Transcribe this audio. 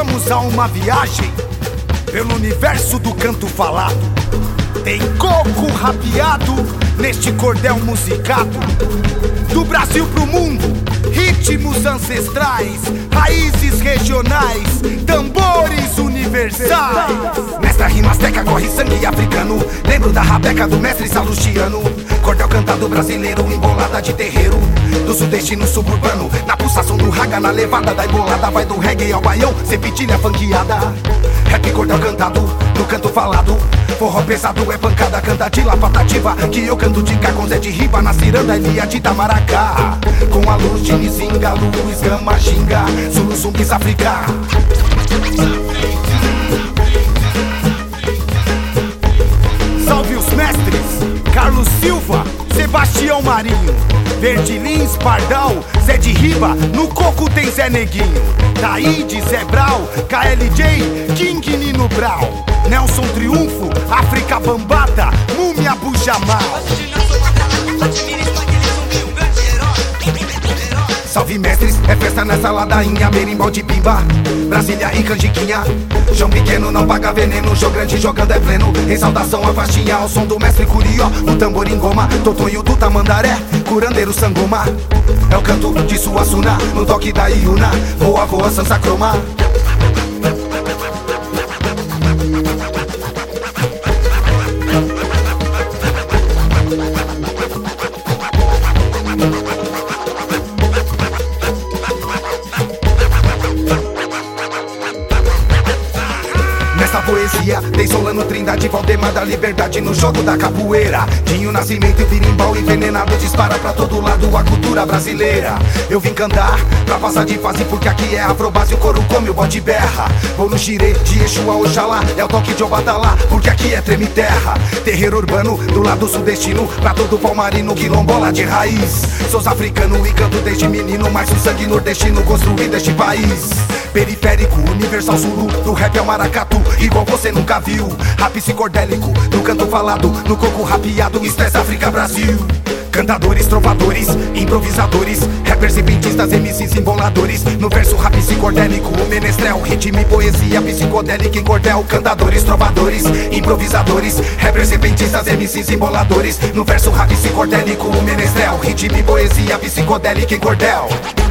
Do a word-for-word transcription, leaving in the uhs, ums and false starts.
Vamos a uma viagem pelo universo do canto falado. Tem coco rapeado neste cordel musicado. Do Brasil pro mundo, ritmos ancestrais, raízes regionais, tambores universais. Nesta rima azteca corre sangue africano. Lembro da rabeca do mestre salustiano. Cordel cantado brasileiro, embolada de terreiro. Do sudestino suburbano, na pulsação do raga, na levada da embolada. Vai do reggae ao baião, cepitilha funkeada. Rap cordel cantado, no canto falado. Forró pesado é pancada, canta de lapatativa. Que eu canto de cá com Zé de Riba, na ciranda Elia de Itamaracá. Com a luz de Nizinga, Luiz Gama, Xinga, Zulu, Zumbis, África. Salve os mestres, Carlos Silva, Sebastião Marinho, Verde Lins, Pardal, Zé de Riba, no coco tem Zé Neguinho, Taíde, Zé Brau, K L J, King Nino Brau, Nelson Triunfo, África Bambata, Múmia Bujamá. Salve mestres, é festa nessa ladainha, berimbau de pimba, Brasília e canjiquinha. João pequeno não paga veneno, João grande jogando é pleno. Em saudação a faixinha, ao som do mestre Curió, o tambor em goma, Totonho do Tamandaré, curandeiro Sangoma. É o canto de Suassuna, no toque da Iuna, voa, voa, Sansa Croma. Nessa poesia, tem Solano, Trindade, Valdemar da Liberdade no jogo da capoeira. Dinho Nascimento e birimbau envenenado dispara pra todo lado a cultura brasileira. Eu vim cantar pra passar de fase porque aqui é afrobase, o coro come, o bode berra. Vou no xirê de Exu a Oxalá, é o toque de Obadalá, porque aqui é treme terra. Terreiro urbano do lado sudestino, pra todo palmarino, quilombola de raiz. Sou africano e canto desde menino, mas o sangue nordestino construído este país. Periférico, universal Zulu, do rap ao maracatu, igual você nunca viu. Rap psicodélico, no canto falado, no coco rapeado, Estresse África Brasil. Cantadores, trovadores, improvisadores, rappers e pentistas, M Cs emboladores. No verso rap psicodélico, o menestrel, ritmo e poesia psicodélica em cordel. Cantadores, trovadores, improvisadores, rappers e pentistas, M Cs emboladores. No verso rap psicodélico, o menestrel, ritmo e poesia psicodélica em cordel.